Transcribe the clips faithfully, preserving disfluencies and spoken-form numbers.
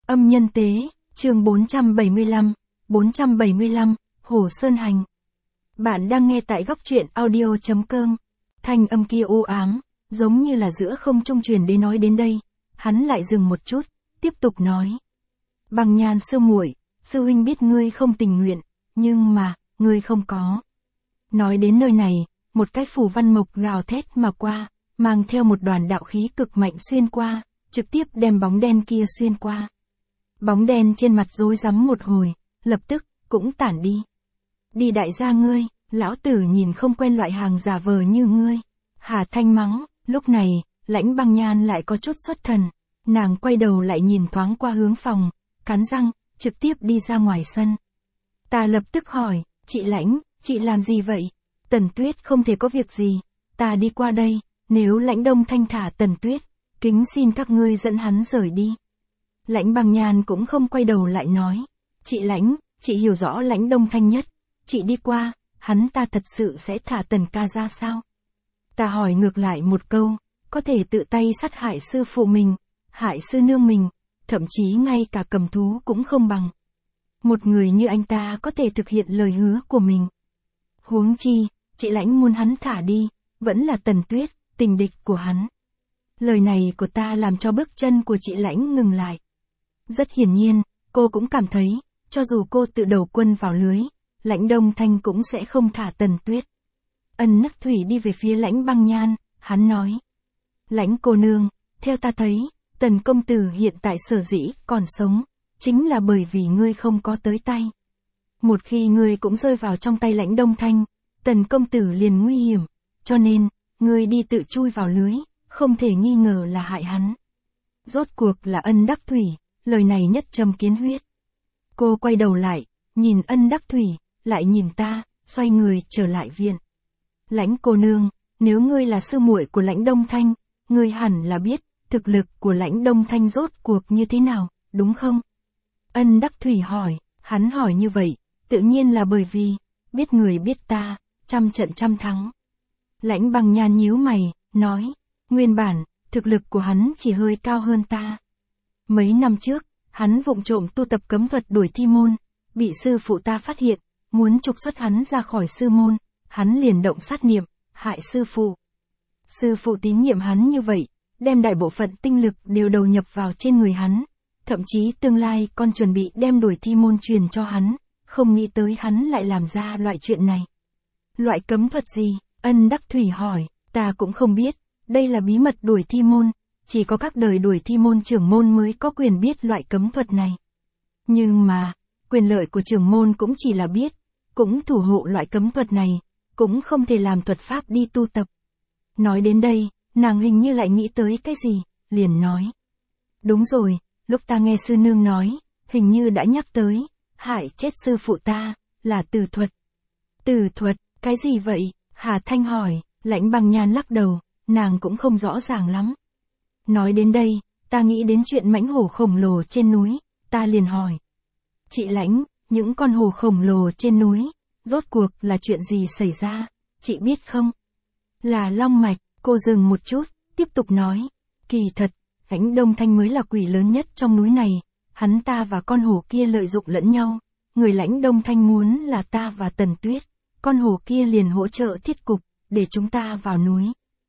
Âm nhân tế, chương bốn trăm bảy mươi lăm, bốn trăm bảy mươi lăm, Hồ Sơn Hành. Bạn đang nghe tại góc truyện audio chấm com. Thanh âm kia u ám, giống như là giữa không trung truyền đến. Nói đến đây, hắn lại dừng một chút, tiếp tục nói. Bằng Nhan sư muội, sư huynh biết ngươi không tình nguyện, nhưng mà, ngươi không có. Nói đến nơi này, một cái phù văn mộc gào thét mà qua, mang theo một đoàn đạo khí cực mạnh xuyên qua, trực tiếp đem bóng đen kia xuyên qua. Bóng đen trên mặt rối rắm một hồi, lập tức, cũng tản đi. Đi đại gia ngươi, lão tử nhìn không quen loại hàng giả vờ như ngươi. Hà Thanh mắng, lúc này, Lãnh Băng Nhan lại có chút xuất thần. Nàng quay đầu lại nhìn thoáng qua hướng phòng, cắn răng, trực tiếp đi ra ngoài sân. Ta lập tức hỏi, chị Lãnh, chị làm gì vậy? Tần Tuyết không thể có việc gì, ta đi qua đây, nếu Lãnh Đông Thanh thả Tần Tuyết, kính xin các ngươi dẫn hắn rời đi. Lãnh Băng Nhan cũng không quay đầu lại nói, chị Lãnh, chị hiểu rõ Lãnh Đông Thanh nhất, chị đi qua, hắn ta thật sự sẽ thả Tần ca ra sao? Ta hỏi ngược lại một câu, có thể tự tay sát hại sư phụ mình, hại sư nương mình, thậm chí ngay cả cầm thú cũng không bằng. Một người như anh ta có thể thực hiện lời hứa của mình. Huống chi, chị Lãnh muốn hắn thả đi, vẫn là Tần Tuyết, tình địch của hắn. Lời này của ta làm cho bước chân của chị Lãnh ngừng lại. Rất hiển nhiên, cô cũng cảm thấy, cho dù cô tự đầu quân vào lưới, Lãnh Đông Thanh cũng sẽ không thả Tần Tuyết. Ân Nắc Thủy đi về phía Lãnh Băng Nhan, hắn nói. Lãnh cô nương, theo ta thấy, Tần công tử hiện tại sở dĩ còn sống, chính là bởi vì ngươi không có tới tay. Một khi ngươi cũng rơi vào trong tay Lãnh Đông Thanh, Tần công tử liền nguy hiểm, cho nên, ngươi đi tự chui vào lưới, không thể nghi ngờ là hại hắn. Rốt cuộc là Ân Đắc Thủy, lời này nhất châm kiến huyết. Cô quay đầu lại, nhìn Ân Đắc Thủy, lại nhìn ta, xoay người trở lại viện. Lãnh cô nương, nếu ngươi là sư muội của Lãnh Đông Thanh, ngươi hẳn là biết, thực lực của Lãnh Đông Thanh rốt cuộc như thế nào, đúng không? Ân Đắc Thủy hỏi, hắn hỏi như vậy, tự nhiên là bởi vì, biết người biết ta, trăm trận trăm thắng. Lãnh Băng Nhan nhíu mày, nói, nguyên bản, thực lực của hắn chỉ hơi cao hơn ta. Mấy năm trước, hắn vụng trộm tu tập cấm thuật đuổi thi môn, bị sư phụ ta phát hiện, muốn trục xuất hắn ra khỏi sư môn, hắn liền động sát niệm, hại sư phụ. Sư phụ tín nhiệm hắn như vậy, đem đại bộ phận tinh lực đều đầu nhập vào trên người hắn, thậm chí tương lai còn chuẩn bị đem đuổi thi môn truyền cho hắn, không nghĩ tới hắn lại làm ra loại chuyện này. Loại cấm thuật gì? Ân Đắc Thủy hỏi, ta cũng không biết, đây là bí mật đuổi thi môn, chỉ có các đời đuổi thi môn trưởng môn mới có quyền biết loại cấm thuật này. Nhưng mà, quyền lợi của trưởng môn cũng chỉ là biết, cũng thủ hộ loại cấm thuật này, cũng không thể làm thuật pháp đi tu tập. Nói đến đây, nàng hình như lại nghĩ tới cái gì, liền nói. Đúng rồi, lúc ta nghe sư nương nói, hình như đã nhắc tới, hại chết sư phụ ta, là từ thuật. Từ thuật, cái gì vậy? Hà Thanh hỏi, Lãnh Băng Nhan lắc đầu, nàng cũng không rõ ràng lắm. Nói đến đây, ta nghĩ đến chuyện mãnh hổ khổng lồ trên núi, ta liền hỏi. Chị Lãnh, những con hổ khổng lồ trên núi, rốt cuộc là chuyện gì xảy ra, chị biết không? Là long mạch, cô dừng một chút, tiếp tục nói. Kỳ thật, Lãnh Đông Thanh mới là quỷ lớn nhất trong núi này, hắn ta và con hổ kia lợi dụng lẫn nhau, người Lãnh Đông Thanh muốn là ta và Tần Tuyết, con hổ kia liền hỗ trợ thiết cục, để chúng ta vào núi.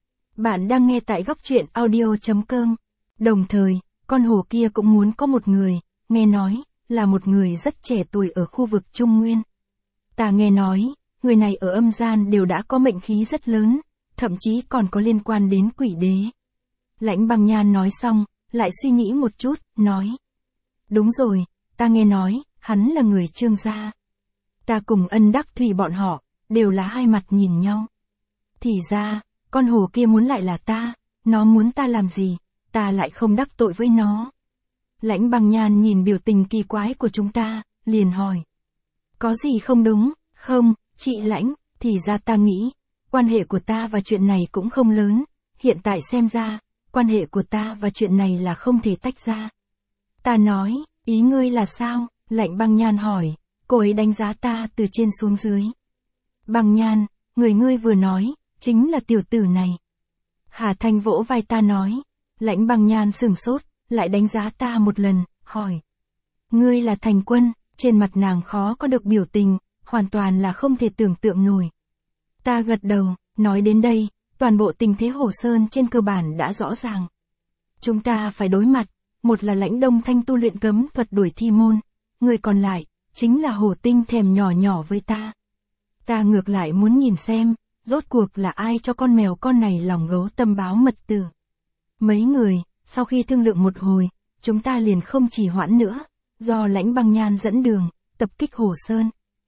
Bạn đang nghe tại góc truyện audio chấm com. Đồng thời, con hổ kia cũng muốn có một người, nghe nói, là một người rất trẻ tuổi ở khu vực Trung Nguyên. Ta nghe nói, người này ở âm gian đều đã có mệnh khí rất lớn, thậm chí còn có liên quan đến quỷ đế. Lãnh Băng Nhan nói xong, lại suy nghĩ một chút, nói. Đúng rồi, ta nghe nói, hắn là người Trương gia. Ta cùng Ân Đắc Thủy bọn họ, đều là hai mặt nhìn nhau. Thì ra, con hổ kia muốn lại là ta, nó muốn ta làm gì, ta lại không đắc tội với nó. Lãnh Băng Nhan nhìn biểu tình kỳ quái của chúng ta, liền hỏi. Có gì không đúng, không, chị Lãnh, thì ra ta nghĩ, quan hệ của ta và chuyện này cũng không lớn, hiện tại xem ra, quan hệ của ta và chuyện này là không thể tách ra. Ta nói, ý ngươi là sao? Lãnh Băng Nhan hỏi, cô ấy đánh giá ta từ trên xuống dưới. Băng Nhan, người ngươi vừa nói, chính là tiểu tử này. Hà Thanh vỗ vai ta nói, Lãnh Băng Nhan sửng sốt, lại đánh giá ta một lần, hỏi, Ngươi là Thành Quân, trên mặt nàng khó có được biểu tình, hoàn toàn là không thể tưởng tượng nổi. Ta gật đầu, nói đến đây, toàn bộ tình thế Hồ Sơn trên cơ bản đã rõ ràng. Chúng ta phải đối mặt, một là Lãnh Đông Thanh tu luyện cấm thuật đuổi thi môn, người còn lại, chính là Hồ Tinh thèm nhỏ nhỏ với ta. Ta ngược lại muốn nhìn xem, rốt cuộc là ai cho con mèo con này lòng gấu tâm báo mật tử. Mấy người, sau khi thương lượng một hồi, chúng ta liền không trì hoãn nữa, do Lãnh Băng Nhan dẫn đường, tập kích Hồ Sơn.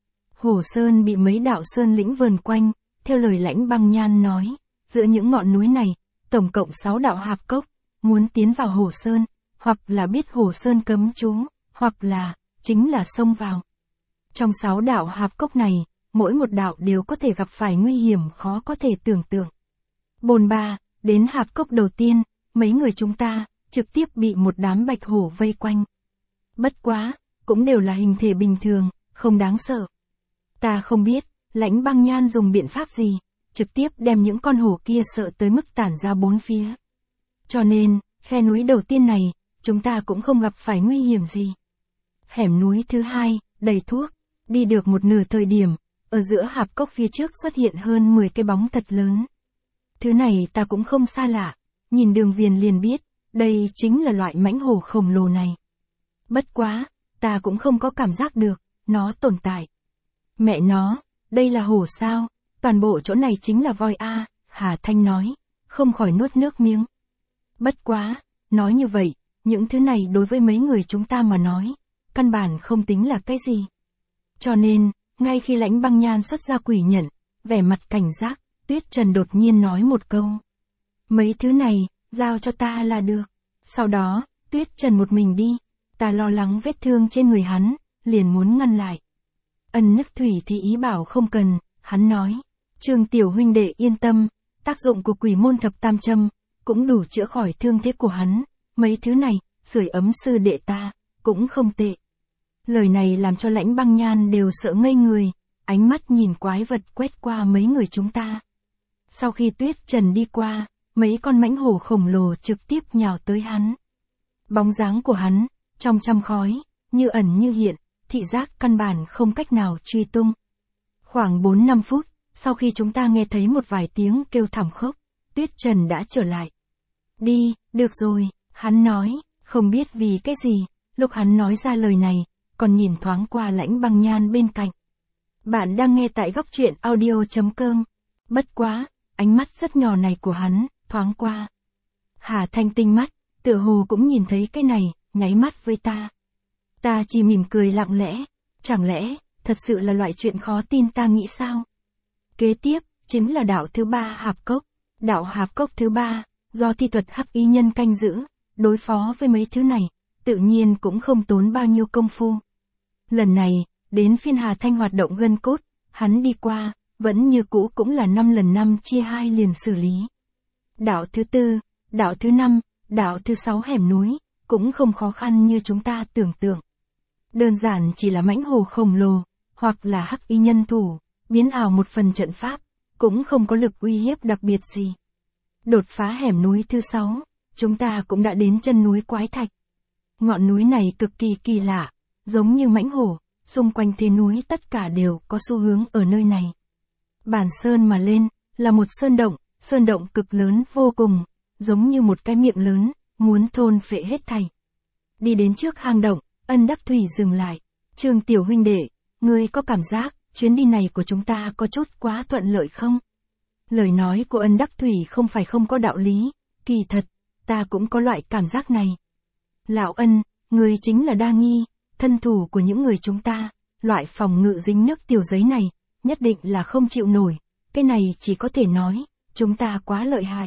Hồ Sơn bị mấy đạo sơn lĩnh vờn quanh, theo lời Lãnh Băng Nhan nói, giữa những ngọn núi này, tổng cộng sáu đạo hạp cốc, muốn tiến vào Hồ Sơn, hoặc là biết Hồ Sơn cấm chú, hoặc là, chính là xông vào. Trong sáu đạo hạp cốc này, mỗi một đạo đều có thể gặp phải nguy hiểm khó có thể tưởng tượng. Bồn ba, đến hạp cốc đầu tiên, mấy người chúng ta, trực tiếp bị một đám bạch hổ vây quanh. Bất quá, cũng đều là hình thể bình thường, không đáng sợ. Ta không biết, Lãnh Băng Nhan dùng biện pháp gì, trực tiếp đem những con hổ kia sợ tới mức tản ra bốn phía. Cho nên, khe núi đầu tiên này, chúng ta cũng không gặp phải nguy hiểm gì. Hẻm núi thứ hai, đầy thuốc, đi được một nửa thời điểm, ở giữa hạp cốc phía trước xuất hiện hơn mười cái bóng thật lớn. Thứ này ta cũng không xa lạ, nhìn đường viền liền biết, đây chính là loại mãnh hổ khổng lồ này. Bất quá, ta cũng không có cảm giác được, nó tồn tại. Mẹ nó, đây là hổ sao, toàn bộ chỗ này chính là voi a, Hà Thanh nói, không khỏi nuốt nước miếng. Bất quá, nói như vậy, những thứ này đối với mấy người chúng ta mà nói, căn bản không tính là cái gì. Cho nên, ngay khi Lãnh Băng Nhan xuất ra quỷ nhận, vẻ mặt cảnh giác, Tuyết Trần đột nhiên nói một câu. Mấy thứ này, giao cho ta là được. Sau đó, Tuyết Trần một mình đi, ta lo lắng vết thương trên người hắn, liền muốn ngăn lại. Ân Nức Thủy thì ý bảo không cần, hắn nói, Trương tiểu huynh đệ yên tâm, tác dụng của quỷ môn thập tam châm, cũng đủ chữa khỏi thương thế của hắn, mấy thứ này, sưởi ấm sư đệ ta, cũng không tệ. Lời này làm cho Lãnh Băng Nhan đều sợ ngây người, ánh mắt nhìn quái vật quét qua mấy người chúng ta. Sau khi Tuyết Trần đi qua, mấy con mãnh hổ khổng lồ trực tiếp nhào tới hắn. Bóng dáng của hắn, trong trăm khói, như ẩn như hiện, thị giác căn bản không cách nào truy tung. Khoảng bốn năm phút, sau khi chúng ta nghe thấy một vài tiếng kêu thảm khốc, Tuyết Trần đã trở lại. Đi, được rồi, hắn nói, không biết vì cái gì, lúc hắn nói ra lời này, còn nhìn thoáng qua Lãnh Băng Nhan bên cạnh. Bạn đang nghe tại góc truyện audio chấm com. Bất quá, ánh mắt rất nhỏ này của hắn, thoáng qua. Hà Thanh tinh mắt, tựa hồ cũng nhìn thấy cái này, nháy mắt với ta. Ta chỉ mỉm cười lặng lẽ, chẳng lẽ, thật sự là loại chuyện khó tin ta nghĩ sao? Kế tiếp, chính là đạo thứ ba hạp cốc. Đạo hạp cốc thứ ba, do thi thuật hắc y nhân canh giữ, đối phó với mấy thứ này, tự nhiên cũng không tốn bao nhiêu công phu. Lần này, đến phiên Hà Thanh hoạt động gân cốt, hắn đi qua, vẫn như cũ cũng là năm lần năm chia hai liền xử lý. Đạo thứ tư, đạo thứ năm, đạo thứ sáu hẻm núi, cũng không khó khăn như chúng ta tưởng tượng. Đơn giản chỉ là mãnh hổ khổng lồ, hoặc là hắc y nhân thủ, biến ảo một phần trận pháp, cũng không có lực uy hiếp đặc biệt gì. Đột phá hẻm núi thứ sáu, chúng ta cũng đã đến chân núi Quái Thạch. Ngọn núi này cực kỳ kỳ lạ, giống như mãnh hổ, xung quanh thế núi tất cả đều có xu hướng ở nơi này. Bản sơn mà lên, là một sơn động, sơn động cực lớn vô cùng, giống như một cái miệng lớn, muốn thôn phệ hết thảy. Đi đến trước hang động, Ân Đắc Thủy dừng lại. Trương tiểu huynh đệ, ngươi có cảm giác, chuyến đi này của chúng ta có chút quá thuận lợi không? Lời nói của Ân Đắc Thủy không phải không có đạo lý, kỳ thật, ta cũng có loại cảm giác này. Lão Ân, ngươi chính là đa nghi, thân thủ của những người chúng ta, loại phòng ngự dính nước tiểu giấy này, nhất định là không chịu nổi, cái này chỉ có thể nói, chúng ta quá lợi hại.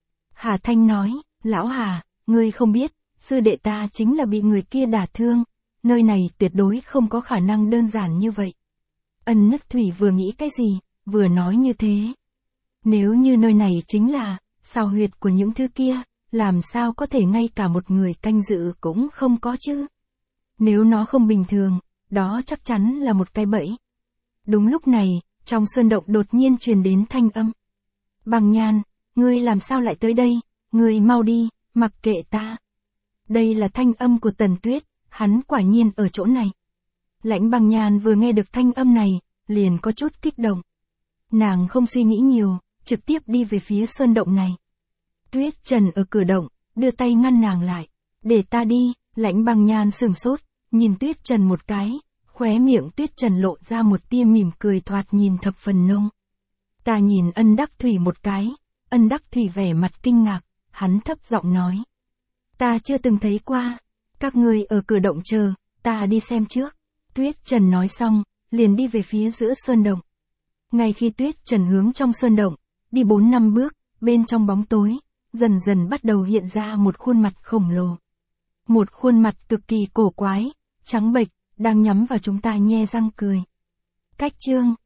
Hà Thanh nói, lão Hà, ngươi không biết, sư đệ ta chính là bị người kia đả thương, nơi này tuyệt đối không có khả năng đơn giản như vậy. Ân Nức Thủy vừa nghĩ cái gì, vừa nói như thế. Nếu như nơi này chính là, sao huyệt của những thứ kia, làm sao có thể ngay cả một người canh dự cũng không có chứ? Nếu nó không bình thường, đó chắc chắn là một cái bẫy. Đúng lúc này, trong sơn động đột nhiên truyền đến thanh âm. Băng Nhan, ngươi làm sao lại tới đây, ngươi mau đi, mặc kệ ta. Đây là thanh âm của Tần Tuyết, hắn quả nhiên ở chỗ này. Lãnh Băng Nhan vừa nghe được thanh âm này, liền có chút kích động. Nàng không suy nghĩ nhiều, trực tiếp đi về phía sơn động này. Tuyết Trần ở cửa động, đưa tay ngăn nàng lại. Để ta đi, Lãnh Băng Nhan sửng sốt, nhìn Tuyết Trần một cái, khóe miệng Tuyết Trần lộ ra một tia mỉm cười thoạt nhìn thập phần nông. Ta nhìn Ân Đắc Thủy một cái, Ân Đắc Thủy vẻ mặt kinh ngạc, hắn thấp giọng nói. Ta chưa từng thấy qua, các ngươi ở cửa động chờ, ta đi xem trước. Tuyết Trần nói xong, liền đi về phía giữa sơn động. Ngay khi Tuyết Trần hướng trong sơn động, đi bốn năm bước, bên trong bóng tối, dần dần bắt đầu hiện ra một khuôn mặt khổng lồ. Một khuôn mặt cực kỳ cổ quái, trắng bệch, đang nhắm vào chúng ta nhe răng cười. Cách chương